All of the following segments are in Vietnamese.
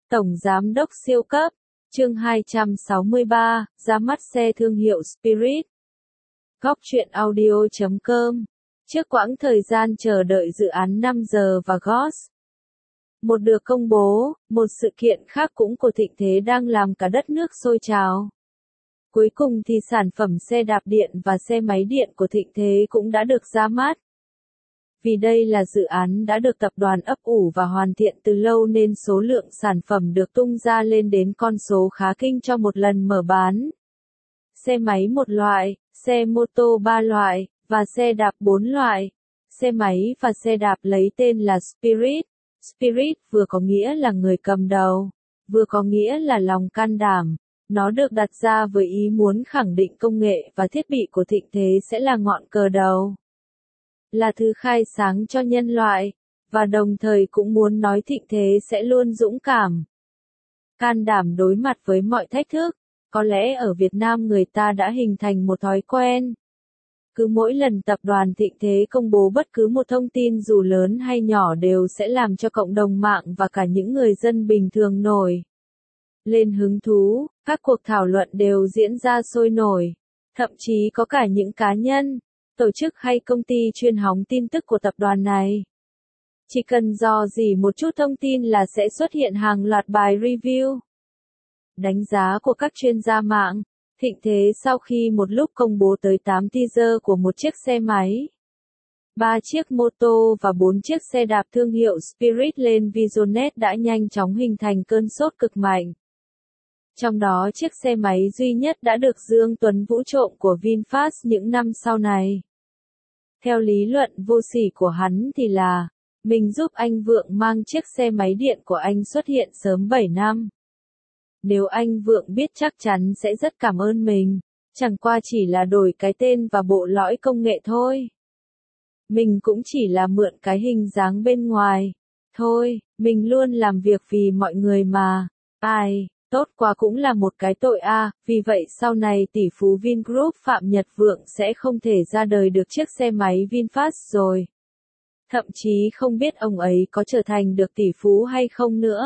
Tổng Giám đốc siêu cấp, chương 263, ra mắt xe thương hiệu Spirit. Góc truyện audio.com. Trước quãng thời gian chờ đợi dự án 5 giờ và GOS một được công bố, một sự kiện khác cũng của thịnh thế đang làm cả đất nước sôi trào. Cuối cùng thì sản phẩm xe đạp điện và xe máy điện của thịnh thế cũng đã được ra mắt. Vì đây là dự án đã được tập đoàn ấp ủ và hoàn thiện từ lâu nên số lượng sản phẩm được tung ra lên đến con số khá kinh cho một lần mở bán. Xe máy một loại, xe mô tô 3 loại, và xe đạp 4 loại. Xe máy và xe đạp lấy tên là Spirit. Spirit vừa có nghĩa là người cầm đầu, vừa có nghĩa là lòng can đảm. Nó được đặt ra với ý muốn khẳng định công nghệ và thiết bị của thịnh thế sẽ là ngọn cờ đầu, là thứ khai sáng cho nhân loại, và đồng thời cũng muốn nói thịnh thế sẽ luôn dũng cảm, can đảm đối mặt với mọi thách thức. Có lẽ ở Việt Nam người ta đã hình thành một thói quen. Cứ mỗi lần tập đoàn thịnh thế công bố bất cứ một thông tin dù lớn hay nhỏ đều sẽ làm cho cộng đồng mạng và cả những người dân bình thường nổi lên hứng thú, các cuộc thảo luận đều diễn ra sôi nổi. Thậm chí có cả những cá nhân, tổ chức hay công ty chuyên hóng tin tức của tập đoàn này. Chỉ cần dò dỉ một chút thông tin là sẽ xuất hiện hàng loạt bài review. Đánh giá của các chuyên gia mạng, thịnh thế sau khi một lúc công bố tới 8 teaser của một chiếc xe máy, 3 chiếc mô tô và 4 chiếc xe đạp thương hiệu Spirit lên Visionet đã nhanh chóng hình thành cơn sốt cực mạnh. Trong đó chiếc xe máy duy nhất đã được Dương Tuấn Vũ trộm của VinFast những năm sau này. Theo lý luận vô sỉ của hắn thì là, mình giúp anh Vượng mang chiếc xe máy điện của anh xuất hiện sớm 7 năm. Nếu anh Vượng biết chắc chắn sẽ rất cảm ơn mình, chẳng qua chỉ là đổi cái tên và bộ lõi công nghệ thôi. Mình cũng chỉ là mượn cái hình dáng bên ngoài. Thôi, mình luôn làm việc vì mọi người mà. Ai, tốt quá cũng là một cái tội a, vì vậy sau này tỷ phú Vingroup Phạm Nhật Vượng sẽ không thể ra đời được chiếc xe máy VinFast rồi. Thậm chí không biết ông ấy có trở thành được tỷ phú hay không nữa.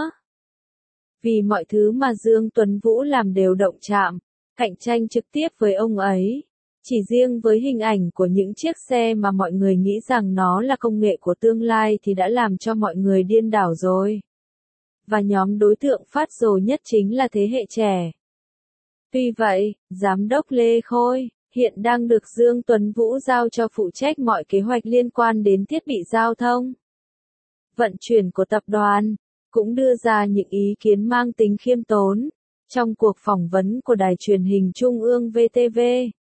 Vì mọi thứ mà Dương Tuấn Vũ làm đều động chạm, cạnh tranh trực tiếp với ông ấy. Chỉ riêng với hình ảnh của những chiếc xe mà mọi người nghĩ rằng nó là công nghệ của tương lai thì đã làm cho mọi người điên đảo rồi. Và nhóm đối tượng phát rồ nhất chính là thế hệ trẻ. Tuy vậy, Giám đốc Lê Khôi hiện đang được Dương Tuấn Vũ giao cho phụ trách mọi kế hoạch liên quan đến thiết bị giao thông, vận chuyển của tập đoàn, cũng đưa ra những ý kiến mang tính khiêm tốn. Trong cuộc phỏng vấn của đài truyền hình Trung ương VTV,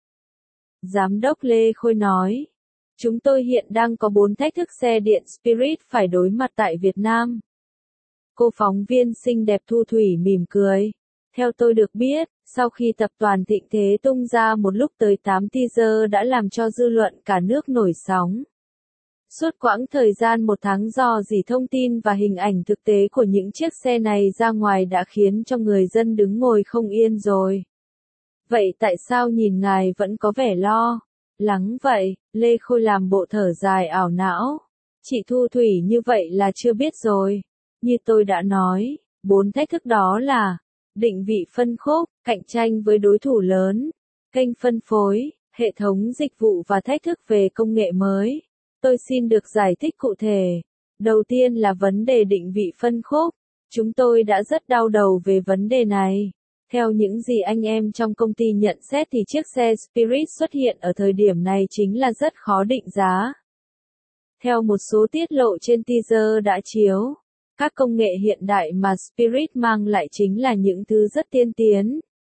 Giám đốc Lê Khôi nói, chúng tôi hiện đang có 4 thách thức xe điện Spirit phải đối mặt tại Việt Nam. Cô phóng viên xinh đẹp Thu Thủy mỉm cười. Theo tôi được biết, sau khi tập đoàn thịnh thế tung ra một lúc tới 8 teaser đã làm cho dư luận cả nước nổi sóng. Suốt quãng thời gian 1 tháng dò dỉ thông tin và hình ảnh thực tế của những chiếc xe này ra ngoài đã khiến cho người dân đứng ngồi không yên rồi. Vậy tại sao nhìn ngài vẫn có vẻ lo lắng vậy? Lê Khôi làm bộ thở dài ảo não. Chị Thu Thủy như vậy là chưa biết rồi. Như tôi đã nói, 4 thách thức đó là định vị phân khúc, cạnh tranh với đối thủ lớn, kênh phân phối, hệ thống dịch vụ và thách thức về công nghệ mới. Tôi xin được giải thích cụ thể. Đầu tiên là vấn đề định vị phân khúc. Chúng tôi đã rất đau đầu về vấn đề này. Theo những gì anh em trong công ty nhận xét thì chiếc xe Spirit xuất hiện ở thời điểm này chính là rất khó định giá. Theo một số tiết lộ trên teaser đã chiếu, các công nghệ hiện đại mà Spirit mang lại chính là những thứ rất tiên tiến.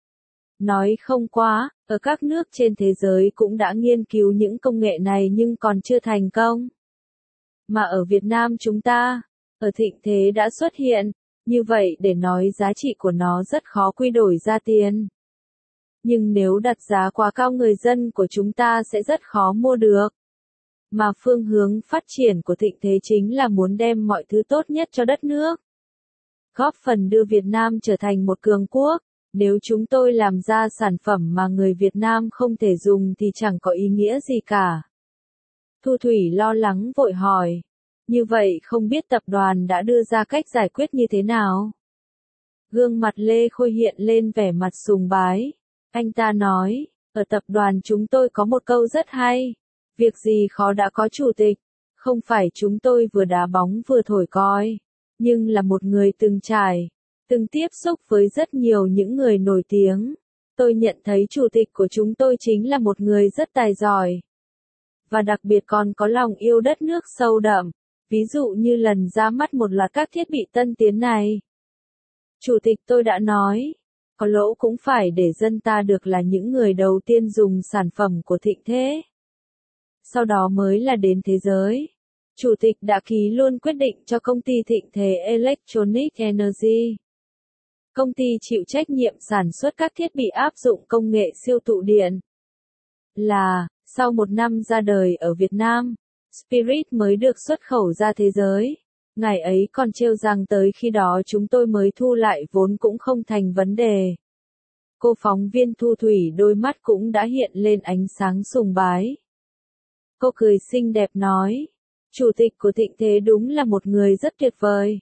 Nói không quá, ở các nước trên thế giới cũng đã nghiên cứu những công nghệ này nhưng còn chưa thành công. Mà ở Việt Nam chúng ta, ở thịnh thế đã xuất hiện, như vậy để nói giá trị của nó rất khó quy đổi ra tiền. Nhưng nếu đặt giá quá cao người dân của chúng ta sẽ rất khó mua được. Mà phương hướng phát triển của thịnh thế chính là muốn đem mọi thứ tốt nhất cho đất nước. Góp phần đưa Việt Nam trở thành một cường quốc. Nếu chúng tôi làm ra sản phẩm mà người Việt Nam không thể dùng thì chẳng có ý nghĩa gì cả. Thu Thủy lo lắng vội hỏi. Như vậy không biết tập đoàn đã đưa ra cách giải quyết như thế nào? Gương mặt Lê Khôi hiện lên vẻ mặt sùng bái. Anh ta nói, ở tập đoàn chúng tôi có một câu rất hay. Việc gì khó đã có chủ tịch. Không phải chúng tôi vừa đá bóng vừa thổi còi. Nhưng là một người từng trải, từng tiếp xúc với rất nhiều những người nổi tiếng. Tôi nhận thấy chủ tịch của chúng tôi chính là một người rất tài giỏi. Và đặc biệt còn có lòng yêu đất nước sâu đậm. Ví dụ như lần ra mắt một loạt các thiết bị tân tiến này. Chủ tịch tôi đã nói, có lỗ cũng phải để dân ta được là những người đầu tiên dùng sản phẩm của Thịnh Thế. Sau đó mới là đến thế giới. Chủ tịch đã ký luôn quyết định cho công ty Thịnh Thế Electronic Energy. Công ty chịu trách nhiệm sản xuất các thiết bị áp dụng công nghệ siêu tụ điện. Là, sau một năm ra đời ở Việt Nam, Spirit mới được xuất khẩu ra thế giới. Ngày ấy còn trêu rằng tới khi đó chúng tôi mới thu lại vốn cũng không thành vấn đề. Cô phóng viên Thu Thủy đôi mắt cũng đã hiện lên ánh sáng sùng bái. Cô cười xinh đẹp nói, chủ tịch của Thịnh Thế đúng là một người rất tuyệt vời.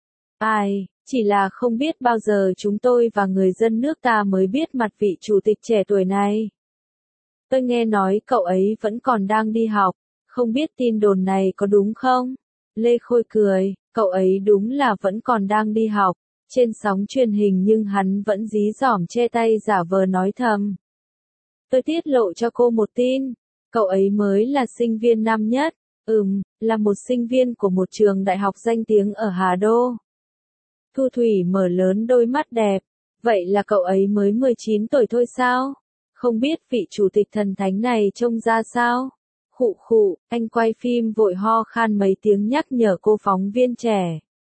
Ai, chỉ là không biết bao giờ chúng tôi và người dân nước ta mới biết mặt vị chủ tịch trẻ tuổi này. Tôi nghe nói cậu ấy vẫn còn đang đi học, không biết tin đồn này có đúng không? Lê Khôi cười, cậu ấy đúng là vẫn còn đang đi học, trên sóng truyền hình nhưng hắn vẫn dí dỏm che tay giả vờ nói thầm. Tôi tiết lộ cho cô một tin, cậu ấy mới là sinh viên năm nhất, là một sinh viên của một trường đại học danh tiếng ở Hà Đô. Thu Thủy mở lớn đôi mắt đẹp, vậy là cậu ấy mới 19 tuổi thôi sao? Không biết vị chủ tịch thần thánh này trông ra sao? Khụ khụ, anh quay phim vội ho khan mấy tiếng nhắc nhở cô phóng viên trẻ.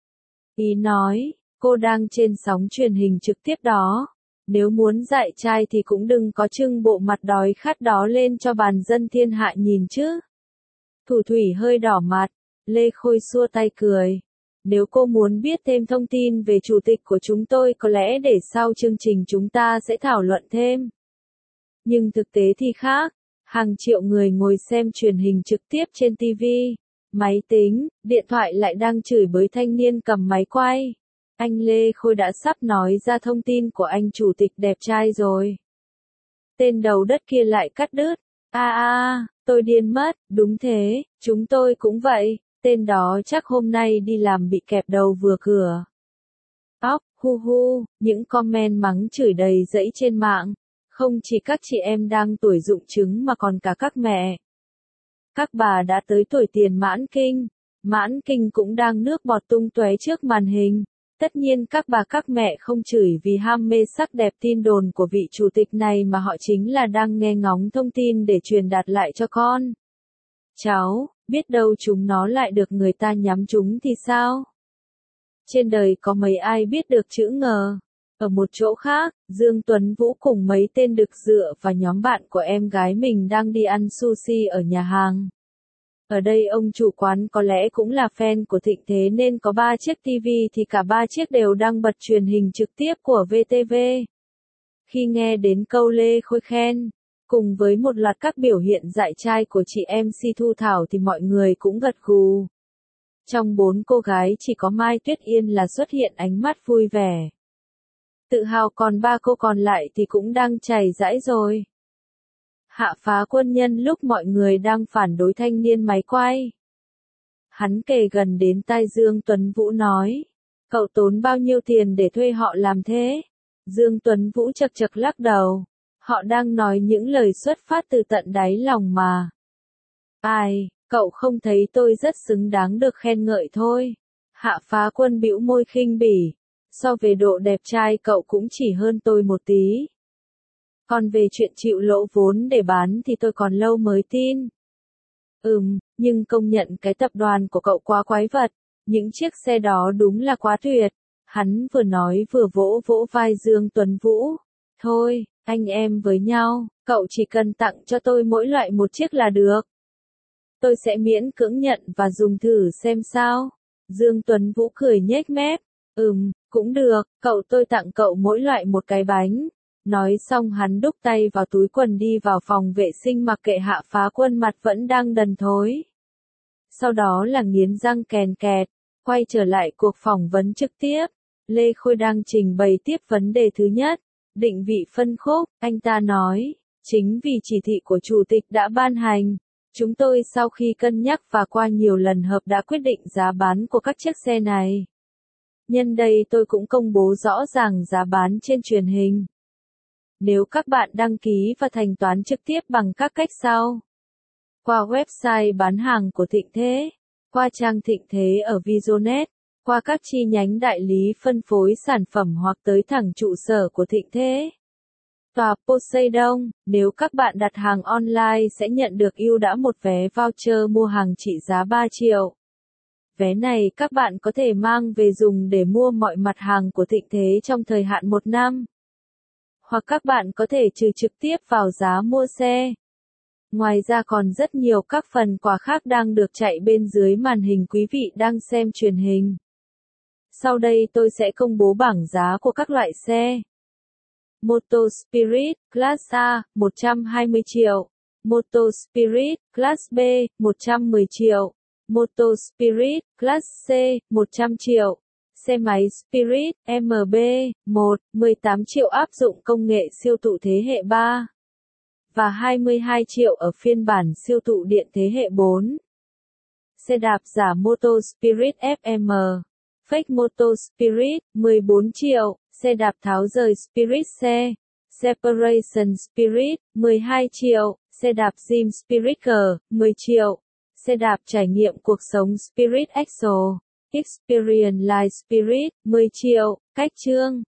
Ý nói, cô đang trên sóng truyền hình trực tiếp đó. Nếu muốn dạy trai thì cũng đừng có trưng bộ mặt đói khát đó lên cho bàn dân thiên hạ nhìn chứ. Thủ Thủy hơi đỏ mặt, Lê Khôi xua tay cười. Nếu cô muốn biết thêm thông tin về chủ tịch của chúng tôi có lẽ để sau chương trình chúng ta sẽ thảo luận thêm. Nhưng thực tế thì khác. Hàng triệu người ngồi xem truyền hình trực tiếp trên TV, máy tính, điện thoại lại đang chửi bới thanh niên cầm máy quay. Anh Lê Khôi đã sắp nói ra thông tin của anh chủ tịch đẹp trai rồi. Tên đầu đất kia lại cắt đứt. Tôi điên mất, đúng thế, chúng tôi cũng vậy, tên đó chắc hôm nay đi làm bị kẹp đầu vừa cửa. Những comment mắng chửi đầy rẫy trên mạng. Không chỉ các chị em đang tuổi rụng trứng mà còn cả các mẹ. Các bà đã tới tuổi tiền mãn kinh cũng đang nước bọt tung tóe trước màn hình. Tất nhiên các bà các mẹ không chửi vì ham mê sắc đẹp tin đồn của vị chủ tịch này mà họ chính là đang nghe ngóng thông tin để truyền đạt lại cho con. Cháu, biết đâu chúng nó lại được người ta nhắm trúng thì sao? Trên đời có mấy ai biết được chữ ngờ. Ở một chỗ khác, Dương Tuấn Vũ cùng mấy tên đực dựa và nhóm bạn của em gái mình đang đi ăn sushi ở nhà hàng. Ở đây ông chủ quán có lẽ cũng là fan của Thịnh Thế nên có 3 chiếc TV thì cả 3 chiếc đều đang bật truyền hình trực tiếp của VTV. Khi nghe đến câu Lê Khôi khen, cùng với một loạt các biểu hiện dại trai của chị MC Thu Thảo thì mọi người cũng gật gù. Trong 4 cô gái chỉ có Mai Tuyết Yên là xuất hiện ánh mắt vui vẻ. Tự hào còn 3 cô còn lại thì cũng đang chảy rãi rồi. Hạ Phá Quân nhân lúc mọi người đang phản đối thanh niên máy quay. Hắn kề gần đến tai Dương Tuấn Vũ nói. Cậu tốn bao nhiêu tiền để thuê họ làm thế? Dương Tuấn Vũ chật chật lắc đầu. Họ đang nói những lời xuất phát từ tận đáy lòng mà. Ai, cậu không thấy tôi rất xứng đáng được khen ngợi thôi. Hạ Phá Quân bĩu môi khinh bỉ. So về độ đẹp trai cậu cũng chỉ hơn tôi một tí. Còn về chuyện chịu lỗ vốn để bán thì tôi còn lâu mới tin. Nhưng công nhận cái tập đoàn của cậu quá quái vật. Những chiếc xe đó đúng là quá tuyệt. Hắn vừa nói vừa vỗ vỗ vai Dương Tuấn Vũ. Thôi, anh em với nhau, cậu chỉ cần tặng cho tôi mỗi loại một chiếc là được. Tôi sẽ miễn cưỡng nhận và dùng thử xem sao. Dương Tuấn Vũ cười nhếch mép. Cũng được, tôi tặng cậu mỗi loại một cái bánh. Nói xong hắn đút tay vào túi quần đi vào phòng vệ sinh mặc kệ Hạ Phá Quân mặt vẫn đang đần thối. Sau đó là nghiến răng kèn kẹt, quay trở lại cuộc phỏng vấn trực tiếp. Lê Khôi đang trình bày tiếp vấn đề thứ nhất, định vị phân khúc, anh ta nói, chính vì chỉ thị của Chủ tịch đã ban hành, chúng tôi sau khi cân nhắc và qua nhiều lần họp đã quyết định giá bán của các chiếc xe này. Nhân đây tôi cũng công bố rõ ràng giá bán trên truyền hình. Nếu các bạn đăng ký và thanh toán trực tiếp bằng các cách sau. Qua website bán hàng của Thịnh Thế, qua trang Thịnh Thế ở Visionet, qua các chi nhánh đại lý phân phối sản phẩm hoặc tới thẳng trụ sở của Thịnh Thế. Tòa Poseidon, nếu các bạn đặt hàng online sẽ nhận được ưu đãi một vé voucher mua hàng trị giá 3 triệu. Vé này các bạn có thể mang về dùng để mua mọi mặt hàng của Thịnh Thế trong thời hạn 1 năm. Hoặc các bạn có thể trừ trực tiếp vào giá mua xe. Ngoài ra còn rất nhiều các phần quà khác đang được chạy bên dưới màn hình quý vị đang xem truyền hình. Sau đây tôi sẽ công bố bảng giá của các loại xe. Moto Spirit, Class A, 120 triệu. Moto Spirit, Class B, 110 triệu. Moto Spirit, Class C, 100 triệu. Xe máy Spirit, MB, 1, 18 triệu áp dụng công nghệ siêu tụ thế hệ 3. Và 22 triệu ở phiên bản siêu tụ điện thế hệ 4. Xe đạp giả Moto Spirit FM. Fake Moto Spirit, 14 triệu. Xe đạp tháo rời Spirit xe. Separation Spirit, 12 triệu. Xe đạp Gym Spirit G, 10 triệu. Xe đạp trải nghiệm cuộc sống Spirit Exo. Experience Life Spirit, 10 triệu. Cách chương